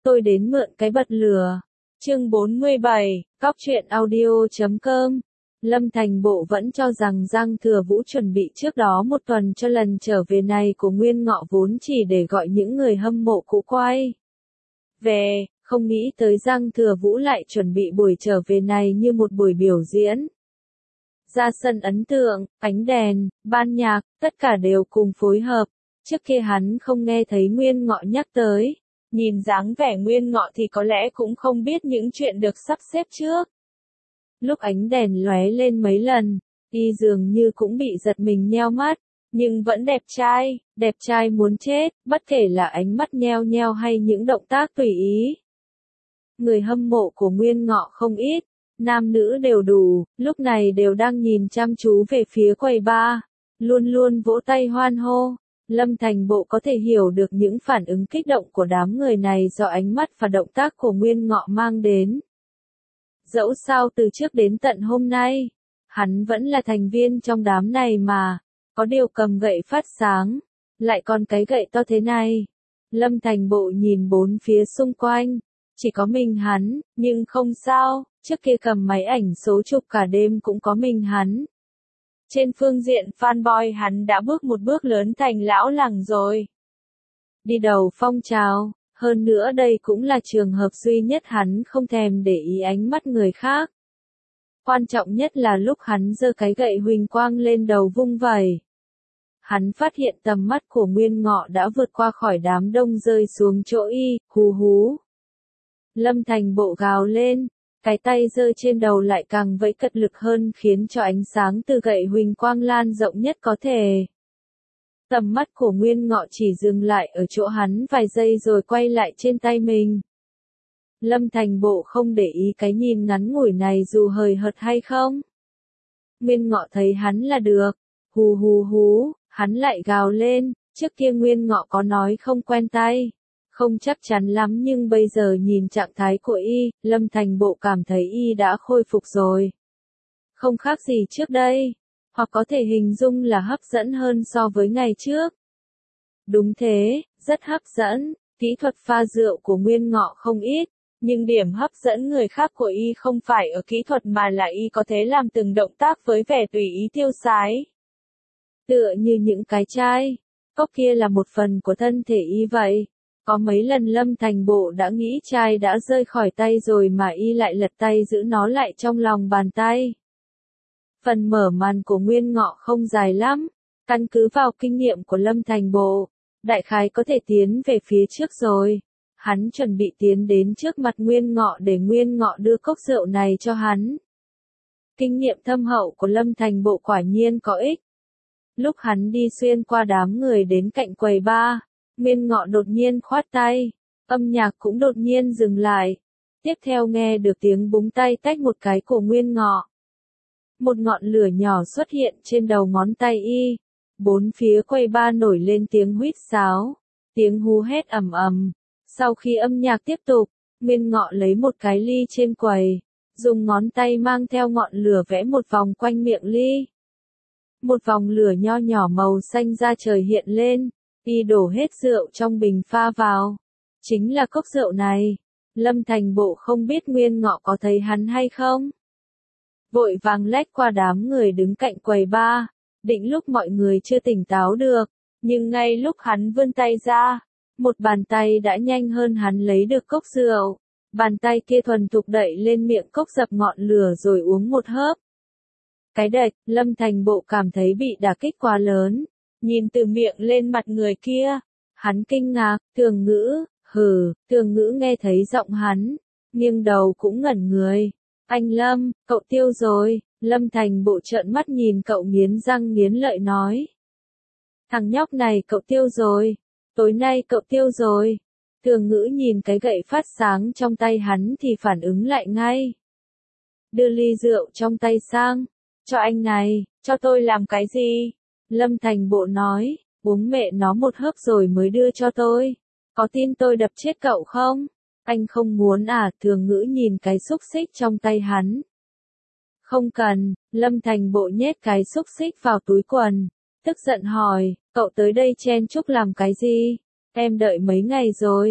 tôi đến mượn cái bật lửa. Chương 47, Cóc truyện audio.com. Lâm Thành Bộ vẫn cho rằng Giang Thừa Vũ chuẩn bị trước đó một tuần cho lần trở về này của Nguyên Ngọ vốn chỉ để gọi những người hâm mộ cũ quay về, không nghĩ tới Giang Thừa Vũ lại chuẩn bị buổi trở về này như một buổi biểu diễn. Ra sân ấn tượng, ánh đèn, ban nhạc, tất cả đều cùng phối hợp. Trước kia hắn không nghe thấy Nguyên Ngọ nhắc tới. Nhìn dáng vẻ Nguyên Ngọ thì có lẽ cũng không biết những chuyện được sắp xếp trước. Lúc ánh đèn lóe lên mấy lần, y dường như cũng bị giật mình nheo mắt, nhưng vẫn đẹp trai muốn chết, bất kể là ánh mắt nheo nheo hay những động tác tùy ý. Người hâm mộ của Nguyên Ngọ không ít, nam nữ đều đủ, lúc này đều đang nhìn chăm chú về phía quầy bar, luôn luôn vỗ tay hoan hô. Lâm Thành Bộ có thể hiểu được những phản ứng kích động của đám người này do ánh mắt và động tác của Nguyên Ngọ mang đến. Dẫu sao từ trước đến tận hôm nay, hắn vẫn là thành viên trong đám này mà, có điều cầm gậy phát sáng, lại còn cái gậy to thế này. Lâm Thành Bộ nhìn bốn phía xung quanh, chỉ có mình hắn, nhưng không sao, trước kia cầm máy ảnh số chụp cả đêm cũng có mình hắn. Trên phương diện fanboy hắn đã bước một bước lớn thành lão làng rồi. Đi đầu phong trào, hơn nữa đây cũng là trường hợp duy nhất hắn không thèm để ý ánh mắt người khác. Quan trọng nhất là lúc hắn giơ cái gậy huỳnh quang lên đầu vung vẩy. Hắn phát hiện tầm mắt của Nguyên Ngọ đã vượt qua khỏi đám đông rơi xuống chỗ y, hú hú. Lâm Thành Bộ gào lên. Cái tay giơ trên đầu lại càng vẫy cật lực hơn khiến cho ánh sáng từ gậy huỳnh quang lan rộng nhất có thể. Tầm mắt của Nguyên Ngọ chỉ dừng lại ở chỗ hắn vài giây rồi quay lại trên tay mình. Lâm Thành Bộ không để ý cái nhìn ngắn ngủi này dù hời hợt hay không. Nguyên Ngọ thấy hắn là được. Hú hú hú, hắn lại gào lên, trước kia Nguyên Ngọ có nói không quen tay. Không chắc chắn lắm nhưng bây giờ nhìn trạng thái của y, Lâm Thành Bộ cảm thấy y đã khôi phục rồi. Không khác gì trước đây, hoặc có thể hình dung là hấp dẫn hơn so với ngày trước. Đúng thế, rất hấp dẫn, kỹ thuật pha rượu của Nguyên Ngọ không ít, nhưng điểm hấp dẫn người khác của y không phải ở kỹ thuật mà là y có thể làm từng động tác với vẻ tùy ý tiêu sái. Tựa như những cái chai, cốc kia là một phần của thân thể y vậy. Có mấy lần Lâm Thành Bộ đã nghĩ chai đã rơi khỏi tay rồi mà y lại lật tay giữ nó lại trong lòng bàn tay. Phần mở màn của Nguyên Ngọ không dài lắm, căn cứ vào kinh nghiệm của Lâm Thành Bộ, đại khái có thể tiến về phía trước rồi. Hắn chuẩn bị tiến đến trước mặt Nguyên Ngọ để Nguyên Ngọ đưa cốc rượu này cho hắn. Kinh nghiệm thâm hậu của Lâm Thành Bộ quả nhiên có ích. Lúc hắn đi xuyên qua đám người đến cạnh quầy bar, Nguyên Ngọ đột nhiên khoát tay, âm nhạc cũng đột nhiên dừng lại. Tiếp theo nghe được tiếng búng tay tách một cái của Nguyên Ngọ. Một ngọn lửa nhỏ xuất hiện trên đầu ngón tay y. Bốn phía quầy bar nổi lên tiếng huýt sáo, tiếng hú hét ầm ầm. Sau khi âm nhạc tiếp tục, Nguyên Ngọ lấy một cái ly trên quầy, dùng ngón tay mang theo ngọn lửa vẽ một vòng quanh miệng ly. Một vòng lửa nho nhỏ màu xanh da trời hiện lên. Y đổ hết rượu trong bình pha vào. Chính là cốc rượu này. Lâm Thành Bộ không biết Nguyên Ngọ có thấy hắn hay không. Vội vàng lách qua đám người đứng cạnh quầy bar. Định lúc mọi người chưa tỉnh táo được. Nhưng ngay lúc hắn vươn tay ra, một bàn tay đã nhanh hơn hắn lấy được cốc rượu. Bàn tay kia thuần thục đậy lên miệng cốc dập ngọn lửa rồi uống một hớp. Cái đệch, Lâm Thành Bộ cảm thấy bị đả kích quá lớn. Nhìn từ miệng lên mặt người kia, hắn kinh ngạc, Thường Ngữ, Thường Ngữ nghe thấy giọng hắn, nghiêng đầu cũng ngẩn người. Anh Lâm, cậu tiêu rồi, Lâm Thành Bộ trợn mắt nhìn cậu nghiến răng nghiến lợi nói. Thằng nhóc này cậu tiêu rồi, tối nay cậu tiêu rồi. Thường Ngữ nhìn cái gậy phát sáng trong tay hắn thì phản ứng lại ngay. Đưa ly rượu trong tay sang, cho anh này, cho tôi làm cái gì? Lâm Thành Bộ nói, uống mẹ nó một hớp rồi mới đưa cho tôi. Có tin tôi đập chết cậu không? Anh không muốn à? Thường Ngữ nhìn cái xúc xích trong tay hắn. Không cần, Lâm Thành Bộ nhét cái xúc xích vào túi quần. Tức giận hỏi, cậu tới đây chen chúc làm cái gì? Em đợi mấy ngày rồi.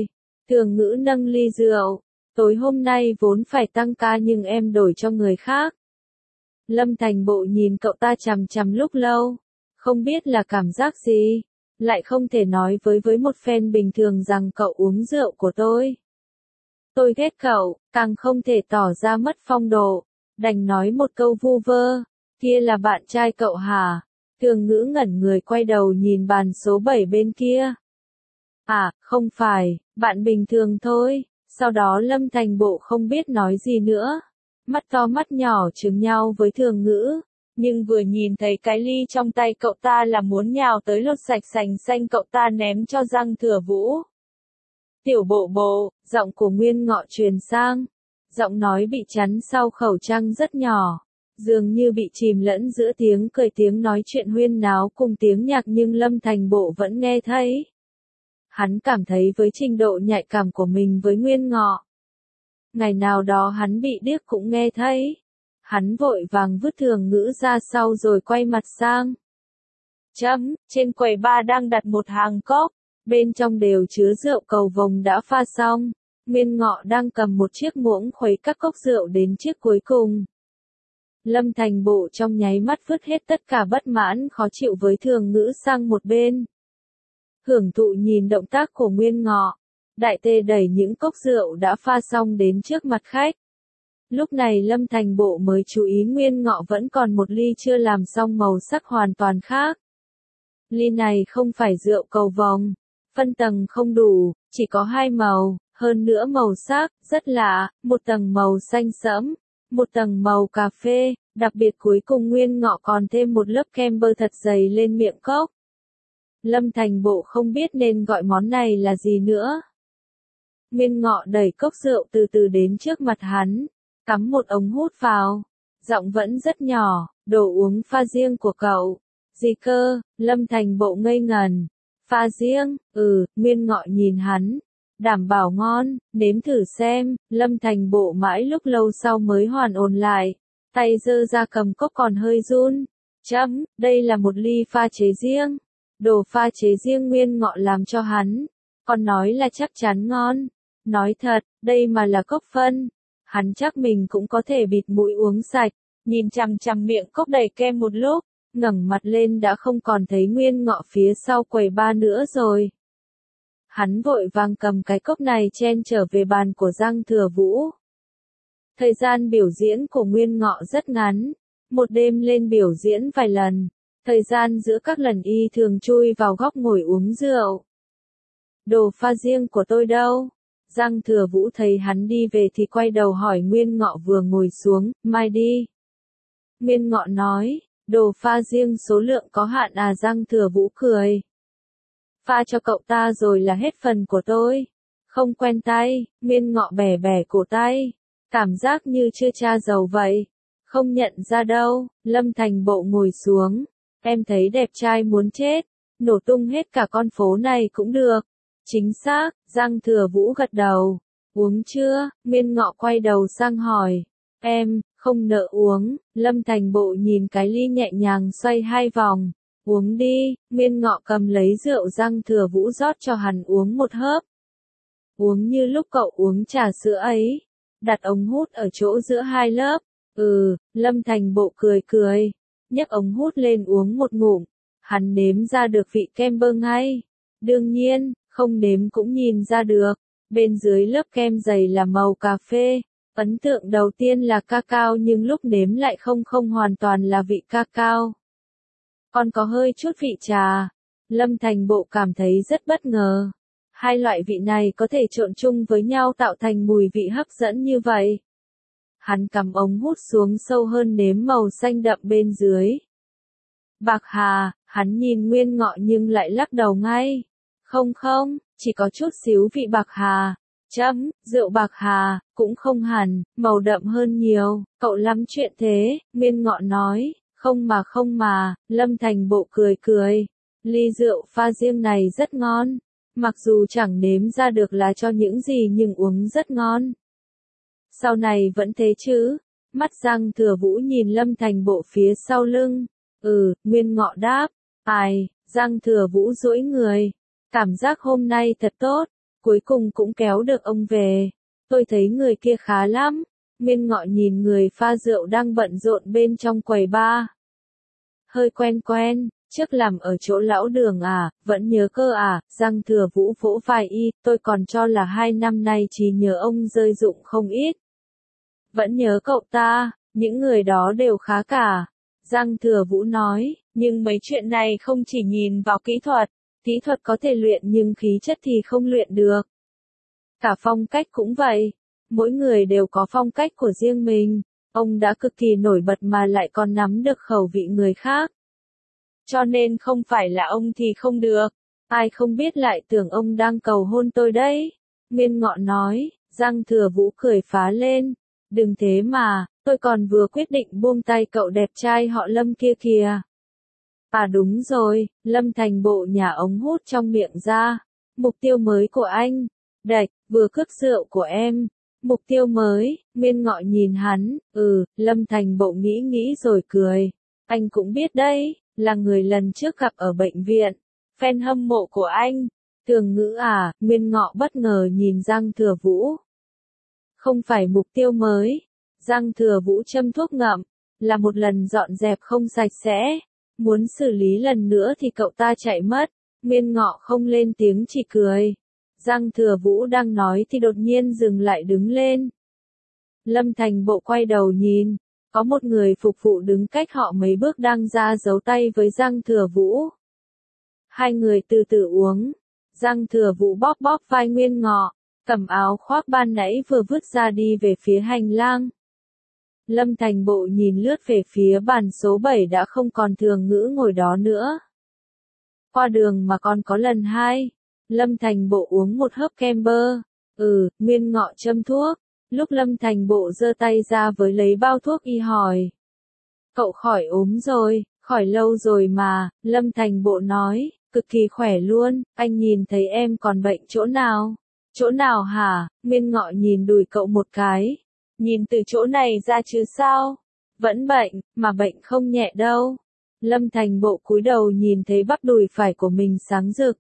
Thường Ngữ nâng ly rượu. Tối hôm nay vốn phải tăng ca nhưng em đổi cho người khác. Lâm Thành Bộ nhìn cậu ta chằm chằm lúc lâu. Không biết là cảm giác gì. Lại không thể nói với một fan bình thường rằng cậu uống rượu của tôi. Tôi ghét cậu, càng không thể tỏ ra mất phong độ. Đành nói một câu vu vơ. Kia là bạn trai cậu hả? Thường Ngữ ngẩn người quay đầu nhìn bàn số 7 bên kia. À, không phải, bạn bình thường thôi. Sau đó Lâm Thành Bộ không biết nói gì nữa. Mắt to mắt nhỏ chừng nhau với Thường Ngữ. Nhưng vừa nhìn thấy cái ly trong tay cậu ta là muốn nhào tới lột sạch sành xanh cậu ta ném cho Giang Thừa Vũ. Tiểu bộ bộ, giọng của Nguyên Ngọ truyền sang. Giọng nói bị chắn sau khẩu trang rất nhỏ. Dường như bị chìm lẫn giữa tiếng cười tiếng nói chuyện huyên náo cùng tiếng nhạc nhưng Lâm Thành Bộ vẫn nghe thấy. Hắn cảm thấy với trình độ nhạy cảm của mình với Nguyên Ngọ. Ngày nào đó hắn bị điếc cũng nghe thấy. Hắn vội vàng vứt Thường Ngữ ra sau rồi quay mặt sang. Trên quầy bar đang đặt một hàng cốc. Bên trong đều chứa rượu cầu vồng đã pha xong. Nguyên Ngọ đang cầm một chiếc muỗng khuấy các cốc rượu đến chiếc cuối cùng. Lâm Thành Bộ trong nháy mắt vứt hết tất cả bất mãn khó chịu với Thường Ngữ sang một bên. Hưởng thụ nhìn động tác của Nguyên Ngọ. Đại tê đẩy những cốc rượu đã pha xong đến trước mặt khách. Lúc này Lâm Thành Bộ mới chú ý Nguyên Ngọ vẫn còn một ly chưa làm xong màu sắc hoàn toàn khác. Ly này không phải rượu cầu vồng. Phân tầng không đủ, chỉ có 2 màu, hơn nữa màu sắc, rất lạ, một tầng màu xanh sẫm, một tầng màu cà phê, đặc biệt cuối cùng Nguyên Ngọ còn thêm một lớp kem bơ thật dày lên miệng cốc. Lâm Thành Bộ không biết nên gọi món này là gì nữa. Nguyên Ngọ đẩy cốc rượu từ từ đến trước mặt hắn, cắm một ống hút vào, giọng vẫn rất nhỏ, đồ uống pha riêng của cậu. Gì cơ? Lâm Thành Bộ ngây ngần. Pha riêng, Nguyên Ngọ nhìn hắn. Đảm bảo ngon, nếm thử xem. Lâm Thành Bộ mãi lúc lâu sau mới hoàn ồn lại. Tay giơ ra cầm cốc còn hơi run. Đây là một ly pha chế riêng. Đồ pha chế riêng Nguyên Ngọ làm cho hắn. Còn nói là chắc chắn ngon. Nói thật, đây mà là cốc phân. Hắn chắc mình cũng có thể bịt mũi uống sạch. Nhìn chằm chằm miệng cốc đầy kem một lúc. Ngẩng mặt lên đã không còn thấy Nguyên Ngọ phía sau quầy bar nữa rồi. Hắn vội vàng cầm cái cốc này chen trở về bàn của Giang Thừa Vũ. Thời gian biểu diễn của Nguyên Ngọ rất ngắn. Một đêm lên biểu diễn vài lần. Thời gian giữa các lần y thường chui vào góc ngồi uống rượu. Đồ pha riêng của tôi đâu? Giang Thừa Vũ thấy hắn đi về thì quay đầu hỏi Nguyên Ngọ vừa ngồi xuống, mai đi. Nguyên Ngọ nói. Đồ pha riêng số lượng có hạn à? Giang Thừa Vũ cười. Pha cho cậu ta rồi là hết phần của tôi. Không quen tay, Nguyên Ngọ bẻ bẻ cổ tay. Cảm giác như chưa tra dầu vậy. Không nhận ra đâu. Lâm Thành Bộ ngồi xuống. Em thấy đẹp trai muốn chết. Nổ tung hết cả con phố này cũng được. Chính xác, Giang Thừa Vũ gật đầu. Uống chưa? Nguyên Ngọ quay đầu sang hỏi. Em, không nỡ uống. Lâm Thành Bộ nhìn cái ly nhẹ nhàng xoay 2 vòng. Uống đi. Nguyên Ngọ cầm lấy rượu Giang Thừa Vũ rót cho hắn uống một hớp. Uống như lúc cậu uống trà sữa ấy. Đặt ống hút ở chỗ giữa 2 lớp. Lâm Thành Bộ cười cười. Nhấc ống hút lên uống một ngụm. Hắn nếm ra được vị kem bơ ngay. Đương nhiên, không nếm cũng nhìn ra được. Bên dưới lớp kem dày là màu cà phê. Ấn tượng đầu tiên là cacao nhưng lúc nếm lại không hoàn toàn là vị cacao. Còn có hơi chút vị trà. Lâm Thành Bộ cảm thấy rất bất ngờ. Hai loại vị này có thể trộn chung với nhau tạo thành mùi vị hấp dẫn như vậy. Hắn cắm ống hút xuống sâu hơn nếm màu xanh đậm bên dưới. Bạc hà, hắn nhìn Nguyên Ngọ nhưng lại lắc đầu ngay. Không, chỉ có chút xíu vị bạc hà. Rượu bạc hà, cũng không hẳn, màu đậm hơn nhiều, cậu lắm chuyện thế, Nguyên Ngọ nói, không mà, Lâm Thành Bộ cười cười, ly rượu pha riêng này rất ngon, mặc dù chẳng nếm ra được là cho những gì nhưng uống rất ngon. Sau này vẫn thế chứ, mắt Giang Thừa Vũ nhìn Lâm Thành Bộ phía sau lưng, Nguyên Ngọ đáp, Giang Thừa Vũ duỗi người, cảm giác hôm nay thật tốt. cuối cùng cũng kéo được ông về. Tôi thấy người kia khá lắm. Nguyên Ngọ nhìn người pha rượu đang bận rộn bên trong quầy bar. Hơi quen quen, trước làm ở chỗ lão Đường à, vẫn nhớ cơ à, Giang Thừa Vũ vỗ vai y, tôi còn cho là 2 năm nay chỉ nhớ ông rơi dụng không ít. Vẫn nhớ cậu ta, những người đó đều khá cả. Giang Thừa Vũ nói, nhưng mấy chuyện này không chỉ nhìn vào kỹ thuật có thể luyện nhưng khí chất thì không luyện được. Cả phong cách cũng vậy, mỗi người đều có phong cách của riêng mình, ông đã cực kỳ nổi bật mà lại còn nắm được khẩu vị người khác. Cho nên không phải là ông thì không được, ai không biết lại tưởng ông đang cầu hôn tôi đấy. Nguyên Ngọ nói, Giang Thừa Vũ cười phá lên, đừng thế mà, tôi còn vừa quyết định buông tay cậu đẹp trai họ Lâm kia kìa. À đúng rồi, Lâm Thành bộ nhà ống hút trong miệng ra. Mục tiêu mới của anh. Đạch, vừa cướp rượu của em. Mục tiêu mới, Nguyên Ngọ nhìn hắn, Lâm Thành bộ nghĩ rồi cười. Anh cũng biết đấy, là người lần trước gặp ở bệnh viện. Fan hâm mộ của anh. Tường Ngữ à, Nguyên Ngọ bất ngờ nhìn Giang Thừa Vũ. Không phải mục tiêu mới. Giang Thừa Vũ châm thuốc ngậm, là một lần dọn dẹp không sạch sẽ. Muốn xử lý lần nữa thì cậu ta chạy mất. Nguyên Ngọ không lên tiếng chỉ cười. Giang Thừa Vũ đang nói thì đột nhiên dừng lại đứng lên. Lâm Thành bộ quay đầu nhìn, có một người phục vụ đứng cách họ mấy bước đang ra giấu tay với Giang Thừa Vũ. Hai người từ từ uống. Giang Thừa Vũ bóp bóp vai Nguyên Ngọ, cầm áo khoác ban nãy vừa vứt ra đi về phía hành lang. Lâm Thành bộ nhìn lướt về phía bàn số 7 đã không còn Thường Ngữ ngồi đó nữa. Qua đường mà còn có lần 2. Lâm Thành bộ uống một hớp kem bơ. Nguyên Ngọ châm thuốc. Lúc Lâm Thành bộ giơ tay ra với lấy bao thuốc y hỏi. Cậu khỏi ốm rồi, khỏi lâu rồi mà, Lâm Thành bộ nói, cực kỳ khỏe luôn, anh nhìn thấy em còn bệnh chỗ nào? Chỗ nào hả? Nguyên Ngọ nhìn đùi cậu một cái. Nhìn từ chỗ này ra chứ sao? Vẫn bệnh, mà bệnh không nhẹ đâu. Lâm Thành bộ cúi đầu nhìn thấy bắp đùi phải của mình sáng rực.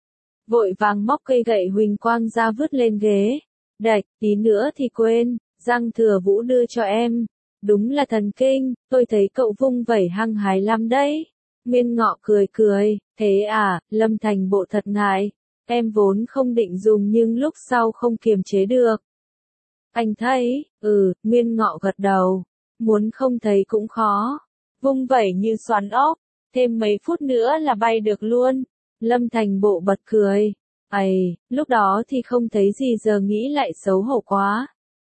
Vội vàng móc cây gậy huỳnh quang ra vứt lên ghế. Đạch, tí nữa thì quên, Giang Thừa Vũ đưa cho em. Đúng là thần kinh, tôi thấy cậu vung vẩy hăng hái lắm đấy. Nguyên Ngọ cười, thế à, Lâm Thành bộ thật ngại. Em vốn không định dùng nhưng lúc sau không kiềm chế được. Anh thấy, Nguyên Ngọ gật đầu. Muốn không thấy cũng khó. Vung vẩy như xoắn ốc, thêm mấy phút nữa là bay được luôn. Lâm Thành bộ bật cười. Lúc đó thì không thấy gì giờ nghĩ lại xấu hổ quá.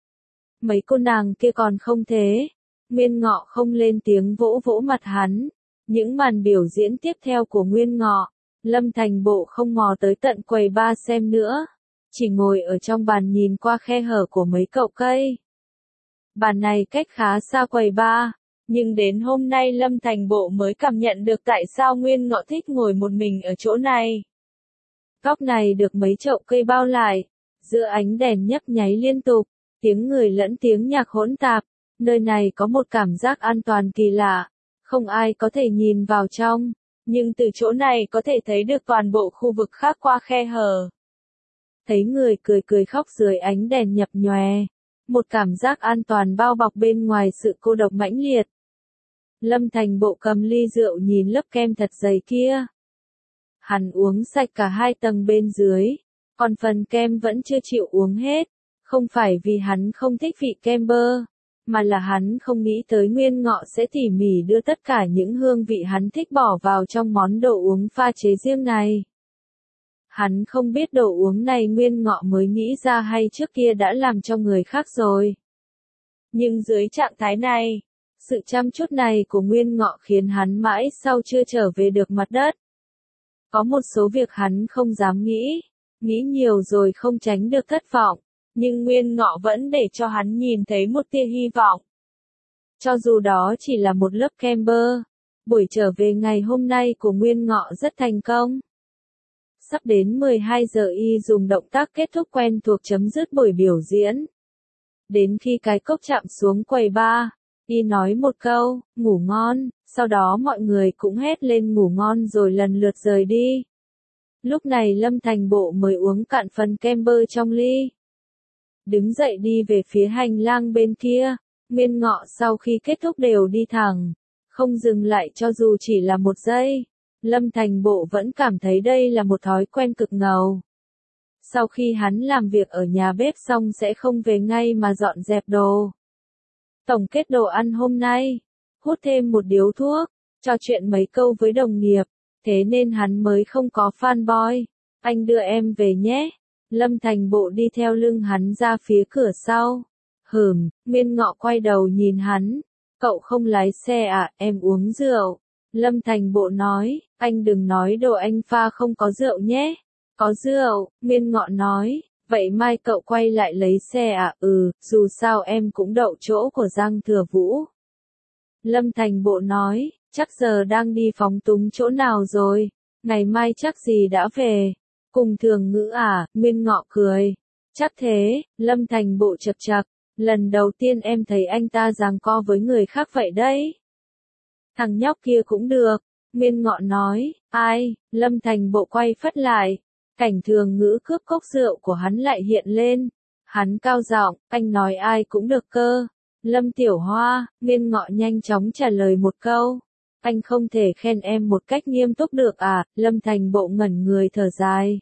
Mấy cô nàng kia còn không thế. Nguyên Ngọ không lên tiếng vỗ vỗ mặt hắn. Những màn biểu diễn tiếp theo của Nguyên Ngọ, Lâm Thành bộ không mò tới tận quầy bar xem nữa. Chỉ ngồi ở trong bàn nhìn qua khe hở của mấy cậu cây. Bàn này cách khá xa quầy bar. Nhưng đến hôm nay Lâm Thành bộ mới cảm nhận được tại sao Nguyên Ngọ thích ngồi một mình ở chỗ này. Góc này được mấy chậu cây bao lại, giữa ánh đèn nhấp nháy liên tục, tiếng người lẫn tiếng nhạc hỗn tạp, nơi này có một cảm giác an toàn kỳ lạ, không ai có thể nhìn vào trong, nhưng từ chỗ này có thể thấy được toàn bộ khu vực khác qua khe hở. Thấy người cười khóc dưới ánh đèn nhập nhòe, một cảm giác an toàn bao bọc bên ngoài sự cô độc mãnh liệt. Lâm Thành bộ cầm ly rượu nhìn lớp kem thật dày kia. Hắn uống sạch cả 2 tầng bên dưới, còn phần kem vẫn chưa chịu uống hết. Không phải vì hắn không thích vị kem bơ, mà là hắn không nghĩ tới Nguyên Ngọ sẽ tỉ mỉ đưa tất cả những hương vị hắn thích bỏ vào trong món đồ uống pha chế riêng này. Hắn không biết đồ uống này Nguyên Ngọ mới nghĩ ra hay trước kia đã làm cho người khác rồi. Nhưng dưới trạng thái này, sự chăm chút này của Nguyên Ngọ khiến hắn mãi sau chưa trở về được mặt đất. Có một số việc hắn không dám nghĩ nhiều rồi không tránh được thất vọng, nhưng Nguyên Ngọ vẫn để cho hắn nhìn thấy một tia hy vọng. Cho dù đó chỉ là một lớp kem bơ, buổi trở về ngày hôm nay của Nguyên Ngọ rất thành công. Sắp đến 12 giờ y dùng động tác kết thúc quen thuộc chấm dứt buổi biểu diễn. Đến khi cái cốc chạm xuống quầy bar, y nói một câu, ngủ ngon, sau đó mọi người cũng hét lên ngủ ngon rồi lần lượt rời đi. Lúc này Lâm Thành Bộ mới uống cạn phần kem bơ trong ly. Đứng dậy đi về phía hành lang bên kia, Miên Ngọ sau khi kết thúc đều đi thẳng, không dừng lại cho dù chỉ là một giây. Lâm Thành Bộ vẫn cảm thấy đây là một thói quen cực ngầu. Sau khi hắn làm việc ở nhà bếp xong sẽ không về ngay mà dọn dẹp đồ. Tổng kết đồ ăn hôm nay, hút thêm một điếu thuốc, trò chuyện mấy câu với đồng nghiệp, thế nên hắn mới không có fanboy. Anh đưa em về nhé. Lâm Thành Bộ đi theo lưng hắn ra phía cửa sau. Miên Ngọ quay đầu nhìn hắn. Cậu không lái xe à, em uống rượu. Lâm Thành Bộ nói, anh đừng nói đồ anh pha không có rượu nhé. Có rượu, Miên Ngọ nói, vậy mai cậu quay lại lấy xe à? Dù sao em cũng đậu chỗ của Giang Thừa Vũ. Lâm Thành Bộ nói, chắc giờ đang đi phóng túng chỗ nào rồi, ngày mai chắc gì đã về. Cùng Thường Ngữ à? Miên Ngọ cười. Chắc thế, Lâm Thành Bộ chật chật, lần đầu tiên em thấy anh ta giằng co với người khác vậy đấy. Thằng nhóc kia cũng được, Miên Ngọ nói, ai? Lâm Thành Bộ quay phất lại. Cảnh Thường Ngữ cướp cốc rượu của hắn lại hiện lên. Hắn cao giọng, anh nói ai cũng được cơ. Lâm Tiểu Hoa, Miên Ngọ nhanh chóng trả lời một câu. Anh không thể khen em một cách nghiêm túc được à? Lâm Thành Bộ ngẩn người thở dài.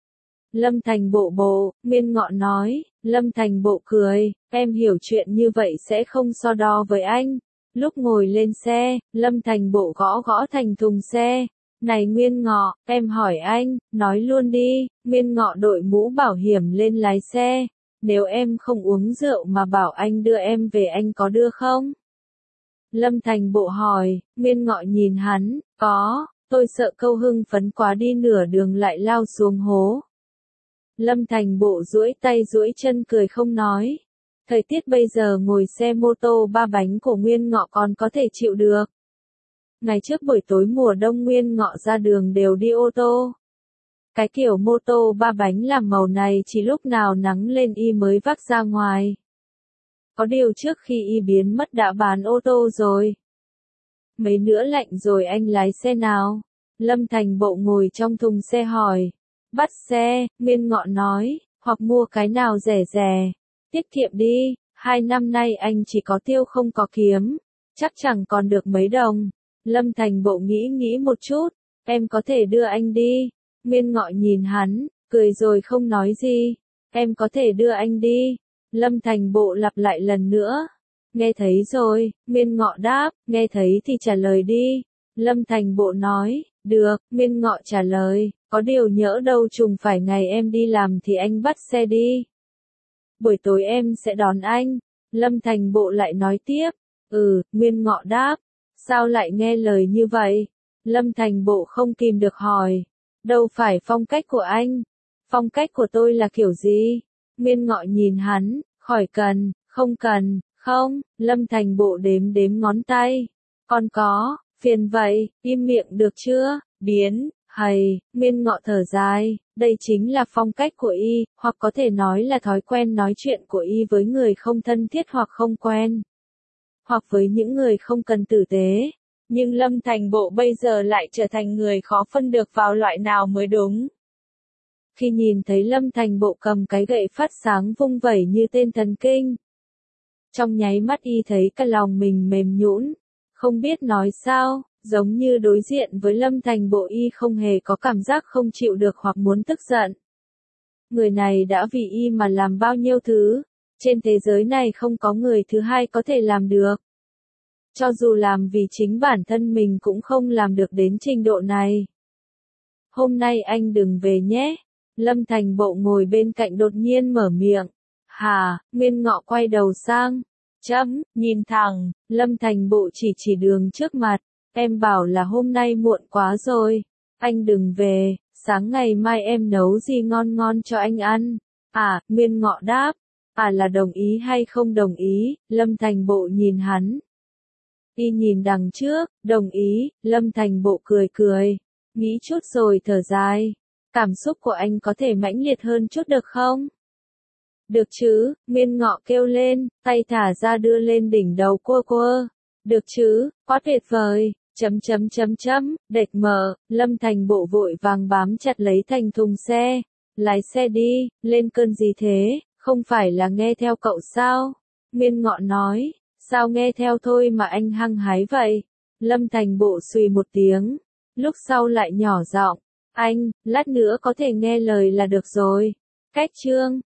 Lâm Thành Bộ, Miên Ngọ nói. Lâm Thành Bộ cười, em hiểu chuyện như vậy sẽ không so đo với anh. Lúc ngồi lên xe, Lâm Thành Bộ gõ gõ thành thùng xe. Này Miên Ngọ, em hỏi anh, nói luôn đi. Miên Ngọ đội mũ bảo hiểm lên lái xe. Nếu em không uống rượu mà bảo anh đưa em về anh có đưa không? Lâm Thành Bộ hỏi. Miên Ngọ nhìn hắn, có, tôi sợ câu hưng phấn quá đi nửa đường lại lao xuống hố. Lâm Thành Bộ duỗi tay duỗi chân cười không nói. Thời tiết bây giờ ngồi xe mô tô 3 bánh của Miên Ngọ còn có thể chịu được. Ngày trước buổi tối mùa đông Miên Ngọ ra đường đều đi ô tô. Cái kiểu mô tô 3 bánh làm màu này chỉ lúc nào nắng lên y mới vác ra ngoài. Có điều trước khi y biến mất đã bán ô tô rồi. Mấy nữa lạnh rồi anh lái xe nào? Lâm Thành Bộ ngồi trong thùng xe hỏi. Bắt xe, Miên Ngọ nói, hoặc mua cái nào rẻ rẻ. Tiết kiệm đi, 2 năm nay anh chỉ có tiêu không có kiếm. Chắc chẳng còn được mấy đồng. Lâm Thành Bộ nghĩ một chút, em có thể đưa anh đi. Miên Ngọ nhìn hắn, cười rồi không nói gì. Em có thể đưa anh đi. Lâm Thành Bộ lặp lại lần nữa. Nghe thấy rồi, Miên Ngọ đáp, nghe thấy thì trả lời đi. Lâm Thành Bộ nói, được, Miên Ngọ trả lời, có điều nhỡ đâu trùng phải ngày em đi làm thì anh bắt xe đi. Buổi tối em sẽ đón anh. Lâm Thành Bộ lại nói tiếp, Miên Ngọ đáp. Sao lại nghe lời như vậy? Lâm Thành Bộ không kìm được hỏi. Đâu phải phong cách của anh. Phong cách của tôi là kiểu gì? Miên Ngọ nhìn hắn, khỏi cần, không cần, không. Lâm Thành Bộ đếm ngón tay. Còn có, phiền vậy, im miệng được chưa? Biến, hầy, Miên Ngọ thở dài. Đây chính là phong cách của y, hoặc có thể nói là thói quen nói chuyện của y với người không thân thiết hoặc không quen. Hoặc với những người không cần tử tế. Nhưng Lâm Thành Bộ bây giờ lại trở thành người khó phân được vào loại nào mới đúng. Khi nhìn thấy Lâm Thành Bộ cầm cái gậy phát sáng vung vẩy như tên thần kinh. Trong nháy mắt y thấy cả lòng mình mềm nhũn, không biết nói sao, giống như đối diện với Lâm Thành Bộ y không hề có cảm giác không chịu được hoặc muốn tức giận. Người này đã vì y mà làm bao nhiêu thứ. Trên thế giới này không có người thứ hai có thể làm được. Cho dù làm vì chính bản thân mình cũng không làm được đến trình độ này. Hôm nay anh đừng về nhé. Lâm Thành Bộ ngồi bên cạnh đột nhiên mở miệng. Hả? Miên Ngọ quay đầu sang. Nhìn thẳng. Lâm Thành Bộ chỉ đường trước mặt. Em bảo là hôm nay muộn quá rồi. Anh đừng về. Sáng ngày mai em nấu gì ngon ngon cho anh ăn. Miên Ngọ đáp. Là đồng ý hay không đồng ý? Lâm Thành Bộ nhìn hắn. Y nhìn đằng trước, đồng ý. Lâm Thành Bộ cười. Nghĩ chút rồi thở dài. Cảm xúc của anh có thể mãnh liệt hơn chút được không? Được chứ, Miên Ngọ kêu lên, tay thả ra đưa lên đỉnh đầu quơ. Được chứ, quá tuyệt vời. Đệt mờ, Lâm Thành Bộ vội vàng bám chặt lấy thành thùng xe. Lái xe đi, lên cơn gì thế, không phải là nghe theo cậu sao? Miên Ngọ nói, sao nghe theo thôi mà anh hăng hái vậy? Lâm Thành Bộ xùy một tiếng, lúc sau lại nhỏ giọng, anh, lát nữa có thể nghe lời là được rồi. Cách chương